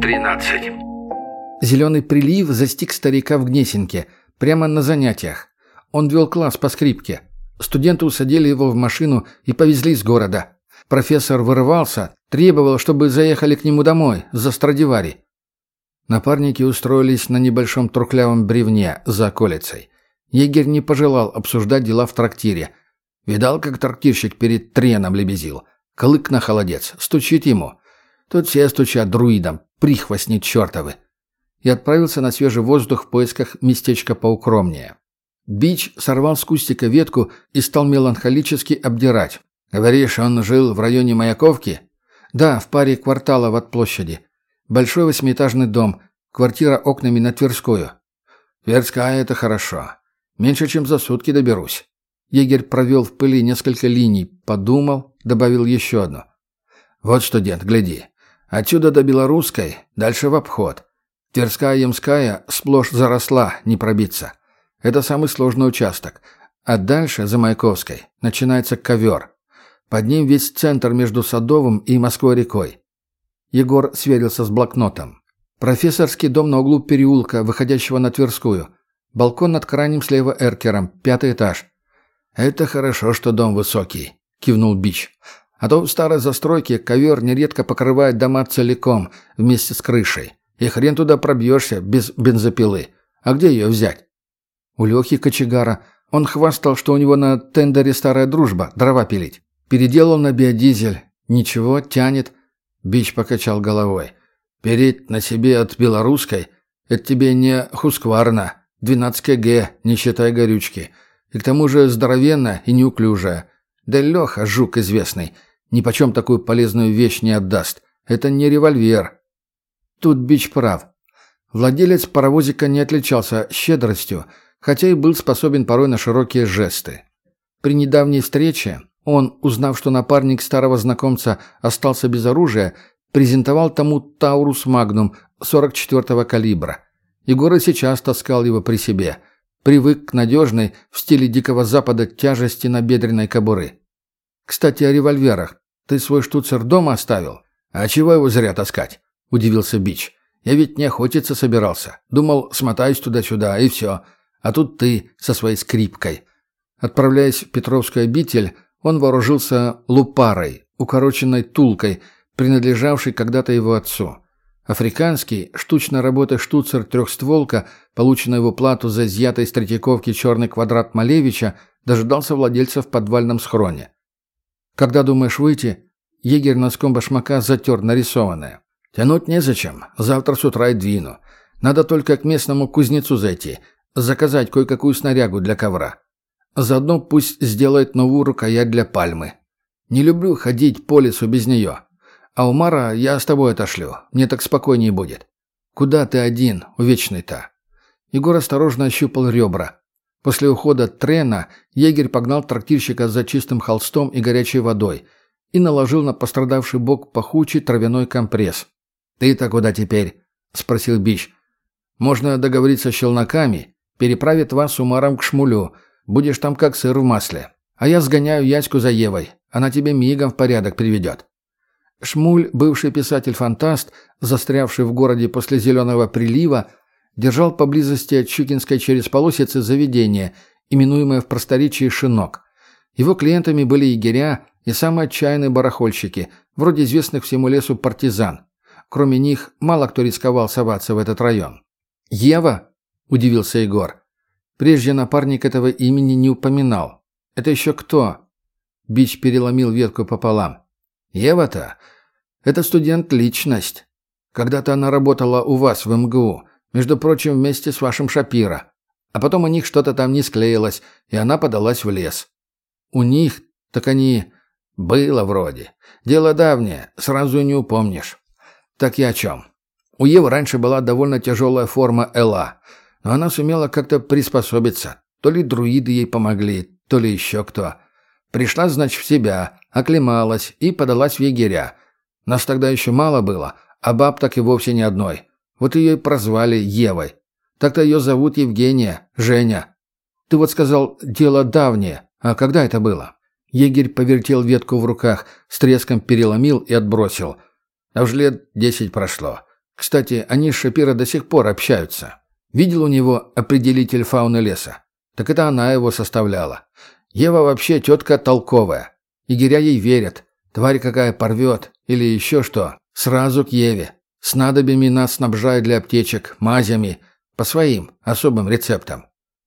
13. Зеленый прилив застиг старика в Гнесинке, прямо на занятиях. Он вел класс по скрипке. Студенты усадили его в машину и повезли из города. Профессор вырывался, требовал, чтобы заехали к нему домой, за Страдивари. Напарники устроились на небольшом трухлявом бревне за околицей. Егерь не пожелал обсуждать дела в трактире. Видал, как трактирщик перед треном лебезил. Клык на холодец, стучит ему. Тут все стучат друидам, прихвостни чертовы. И отправился на свежий воздух в поисках местечка поукромнее. Бич сорвал с кустика ветку и стал меланхолически обдирать. «Говоришь, он жил в районе Маяковки?» «Да, в паре кварталов от площади. Большой восьмиэтажный дом, квартира окнами на Тверскую». «Тверская — это хорошо. Меньше чем за сутки доберусь». Егерь провел в пыли несколько линий, подумал, добавил еще одну. «Вот, студент, гляди. Отсюда до Белорусской, дальше в обход. Тверская Ямская сплошь заросла, не пробиться. Это самый сложный участок. А дальше, за Маяковской, начинается ковер. Под ним весь центр между Садовым и Москвой-рекой». Егор сверился с блокнотом. Профессорский дом на углу переулка, выходящего на Тверскую. Балкон над крайним слева эркером, 5-й этаж. «Это хорошо, что дом высокий», — кивнул Бич. «А то в старой застройке ковер нередко покрывает дома целиком, вместе с крышей. И хрен туда пробьешься без бензопилы. А где ее взять?» У Лехи кочегара. Он хвастал, что у него на тендере старая дружба, дрова пилить. Переделал на биодизель. Ничего, тянет. Бич покачал головой. «Переть на себе от белорусской — это тебе не Хускварна, 12 кг, не считая горючки. И к тому же здоровенная и неуклюжая. Да Леха, жук известный, нипочем такую полезную вещь не отдаст. Это не револьвер». Тут Бич прав. Владелец паровозика не отличался щедростью, хотя и был способен порой на широкие жесты. При недавней встрече он, узнав, что напарник старого знакомца остался без оружия, презентовал тому Таурус Магнум 44-го калибра. Егор и сейчас таскал его при себе. Привык к надежной, в стиле Дикого Запада, тяжести набедренной кобуры. «Кстати, о револьверах. Ты свой штуцер дома оставил?» «А чего его зря таскать?» — удивился Бич. «Я ведь не охотиться собирался. Думал, смотаюсь туда-сюда, и все. А тут ты со своей скрипкой». Отправляясь в Петровскую обитель, он вооружился лупарой, укороченной тулкой, принадлежавшей когда-то его отцу. Африканский, штучной работы штуцер трехстволка, полученный в уплату за изъятой с Третьяковки черный квадрат Малевича, дожидался владельца в подвальном схроне. «Когда думаешь выйти?» Егерь носком башмака затер нарисованное. «Тянуть незачем. Завтра с утра и двину. Надо только к местному кузнецу зайти, заказать кое-какую снарягу для ковра. Заодно пусть сделает новую рукоять для пальмы. Не люблю ходить по лесу без нее. А Умара я с тобой отошлю. Мне так спокойнее будет». «Куда ты один, увечный-то?» Егор осторожно ощупал ребра. После ухода трена егерь погнал трактирщика за чистым холстом и горячей водой и наложил на пострадавший бок пахучий травяной компресс. «Ты-то куда теперь?» — спросил Бич. «Можно договориться с челноками. Переправят вас с Умаром к Шмулю. Будешь там как сыр в масле. А я сгоняю Яську за Евой. Она тебе мигом в порядок приведет». Шмуль, бывший писатель-фантаст, застрявший в городе после Зеленого прилива, держал поблизости от Щукинской через полосицы заведение, именуемое в просторечии «Шинок». Его клиентами были егеря и самые отчаянные барахольщики, вроде известных всему лесу партизан. Кроме них, мало кто рисковал соваться в этот район. «Ева?» – удивился Егор. Прежде напарник этого имени не упоминал. «Это еще кто?» Бич переломил ветку пополам. «Ева-то? Это студент-личность. Когда-то она работала у вас в МГУ, между прочим, вместе с вашим Шапиро. А потом у них что-то там не склеилось, и она подалась в лес». «У них? Так они...» «Было вроде. Дело давнее, сразу и не упомнишь». «Так я о чем? У Евы раньше была довольно тяжелая форма ЭЛА, но она сумела как-то приспособиться. То ли друиды ей помогли, то ли еще кто. Пришла, значит, в себя, оклемалась и подалась в егеря. Нас тогда еще мало было, а баб так и вовсе ни одной. Вот ее и прозвали Евой. Так-то ее зовут Евгения, Женя. Ты вот сказал, дело давнее. А когда это было?» Егерь повертел ветку в руках, с треском переломил и отбросил. А уж лет 10 прошло. Кстати, они с Шапиро до сих пор общаются. Видел у него определитель фауны леса? Так это она его составляла. Ева вообще тетка толковая. Егеря ей верят. Тварь какая порвет или еще что. Сразу к Еве. Снадобьями нас снабжают для аптечек, мазями. По своим особым рецептам.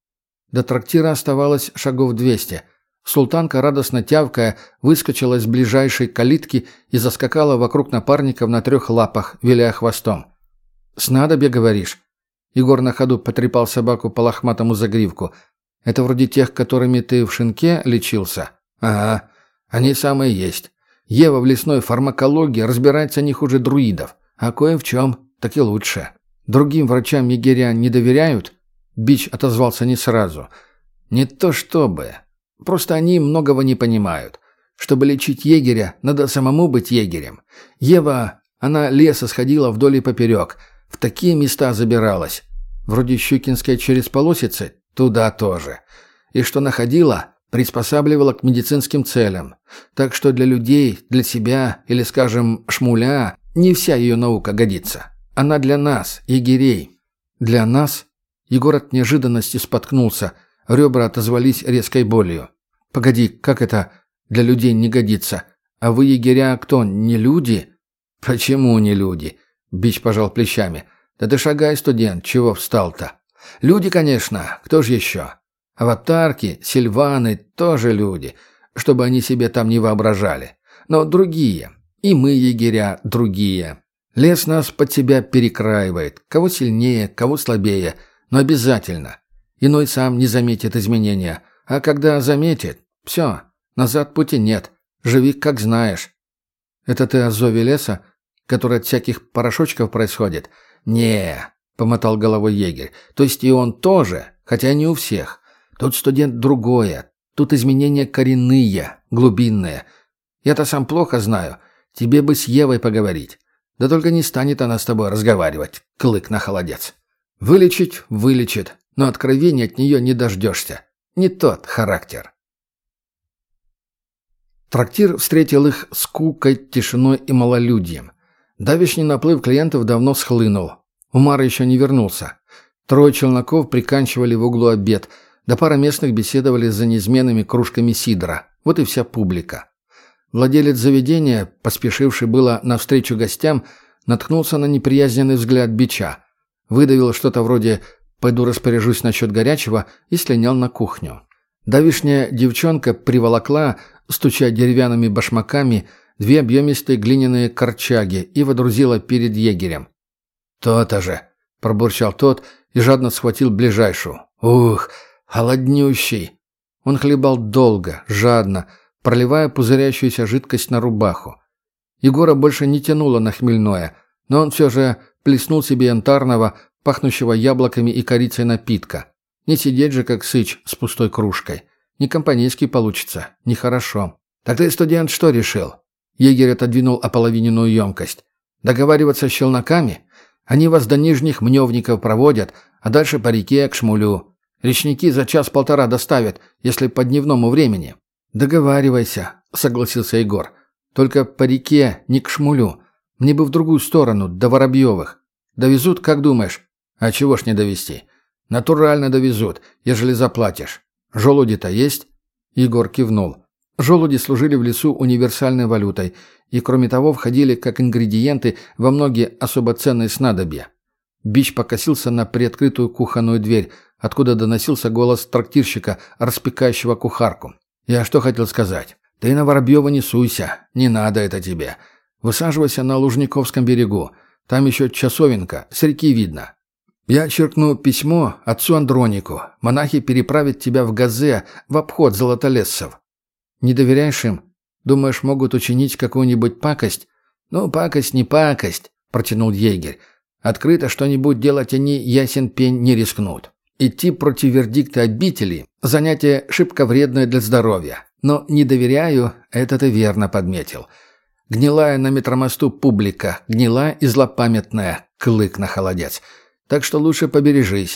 До трактира оставалось шагов 200. Султанка, радостно тявкая, выскочила из ближайшей калитки и заскакала вокруг напарников на 3 лапах, виляя хвостом. «Снадобье, говоришь?» Егор на ходу потрепал собаку по лохматому загривку. «Это вроде тех, которыми ты в шинке лечился?» «Ага, они самые есть. Ева в лесной фармакологии разбирается не хуже друидов. А кое в чем, так и лучше. Другим врачам егеря не доверяют?» Бич отозвался не сразу. «Не то чтобы. Просто они многого не понимают. Чтобы лечить егеря, надо самому быть егерем. Ева, она леса сходила вдоль и поперек. В такие места забиралась. Вроде Щукинской через полосицы, туда тоже. И что находила, приспосабливала к медицинским целям. Так что для людей, для себя или, скажем, шмуля, не вся ее наука годится. Она для нас, егерей». «Для нас?» Егор от неожиданности споткнулся. Ребра отозвались резкой болью. «Погоди, как это для людей не годится? А вы, егеря, кто, не люди?» «Почему не люди?» Бич пожал плечами. «Да ты шагай, студент, чего встал-то? Люди, конечно, кто же еще? Аватарки, сильваны тоже люди, чтобы они себе там не воображали. Но другие. И мы, егеря, другие. Лес нас под себя перекраивает. Кого сильнее, кого слабее. Но обязательно. Иной сам не заметит изменения. А когда заметит, все, назад пути нет. Живи, как знаешь». «Это ты о зове леса, который от всяких порошочков происходит?» «Не», — помотал головой егерь. «То есть и он тоже, хотя не у всех. Тут, студент, другое. Тут изменения коренные, глубинные. Я-то сам плохо знаю. Тебе бы с Евой поговорить. Да только не станет она с тобой разговаривать, клык на холодец. Вылечить — вылечит, но откровения от нее не дождешься. Не тот характер». Трактир встретил их скукой, тишиной и малолюдьем. Давишний наплыв клиентов давно схлынул. Умар еще не вернулся. 3 челноков приканчивали в углу обед, да пара местных беседовали за неизменными кружками сидра. Вот и вся публика. Владелец заведения, поспешивший было навстречу гостям, наткнулся на неприязненный взгляд бича. Выдавил что-то вроде «пойду распоряжусь насчет горячего» и слинял на кухню. Давишняя девчонка приволокла, стуча деревянными башмаками, 2 объемистые глиняные корчаги и водрузила перед егерем. «То-то же!» — пробурчал тот и жадно схватил ближайшую. «Ух, холоднющий!» Он хлебал долго, жадно, проливая пузырящуюся жидкость на рубаху. Егора больше не тянуло на хмельное, но он все же плеснул себе янтарного, пахнущего яблоками и корицей напитка. Не сидеть же, как сыч, с пустой кружкой. Не компанейский получится, нехорошо. «Так ты, студент, что решил?» Егерь отодвинул ополовиненную емкость. «Договариваться с челноками? Они вас до нижних мневников проводят, а дальше по реке к шмулю. Речники за 1-1.5 доставят, если по дневному времени». «Договаривайся», — согласился Егор. «Только по реке, не к шмулю. Мне бы в другую сторону, до Воробьевых. Довезут, как думаешь?» «А чего ж не довезти? Натурально довезут, ежели заплатишь. Желуди-то есть?» Егор кивнул. Желуди служили в лесу универсальной валютой и, кроме того, входили как ингредиенты во многие особо ценные снадобья. Бич покосился на приоткрытую кухонную дверь, откуда доносился голос трактирщика, распекающего кухарку. «Я что хотел сказать? Ты на Воробьева не суйся, не надо это тебе. Высаживайся на Лужниковском берегу, там еще часовенка, с реки видно. Я черкну письмо отцу Андронику, монахи переправят тебя в Газе в обход золотолесцев. Не доверяешь им? Думаешь, могут учинить какую-нибудь пакость?» «Ну, пакость не пакость», — протянул егерь. «Открыто что-нибудь делать они, ясен пень, не рискнут. Идти против вердикта обители — занятие шибко вредное для здоровья. Но не доверяю, это ты верно подметил. Гнилая на метромосту публика, гнилая и злопамятная, клык на холодец. Так что лучше побережись».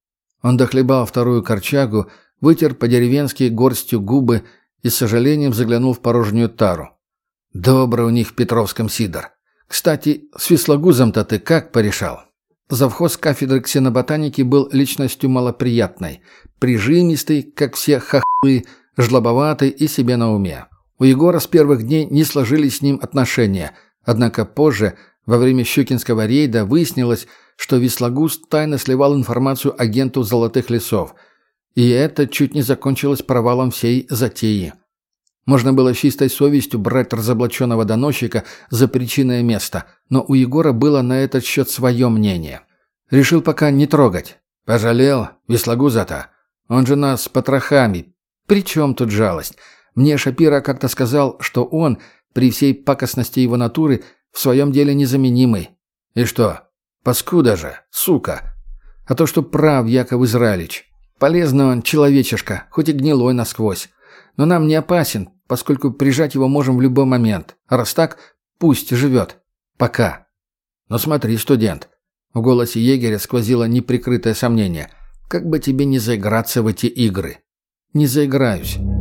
Он дохлебал 2 корчагу, вытер по-деревенски горстью губы и с сожалением заглянул в порожнюю тару. «Добрый у них в Петровском сидр. Кстати, с Вислогузом-то ты как порешал? Завхоз кафедры ксеноботаники был личностью малоприятной, прижимистый, как все хохлы, жлобоватый и себе на уме. У Егора с первых дней не сложились с ним отношения, однако позже, во время щукинского рейда, выяснилось, что Вислогуз тайно сливал информацию агенту «Золотых лесов». И это чуть не закончилось провалом всей затеи. Можно было с чистой совестью брать разоблаченного доносчика за причинное место, но у Егора было на этот счет свое мнение. Решил пока не трогать. Пожалел Вислогуза-то. Он же нас с потрохами. При чем тут жалость? Мне Шапира как-то сказал, что он, при всей пакостности его натуры, в своем деле незаменимый. И что? Паскуда же, сука. А то, что прав Яков Израилевич. Полезный он, человечишка, хоть и гнилой насквозь. Но нам не опасен, поскольку прижать его можем в любой момент. А раз так, пусть живет. Пока. Но смотри, студент. В голосе егеря сквозило неприкрытое сомнение. Как бы тебе не заиграться в эти игры? Не заиграюсь.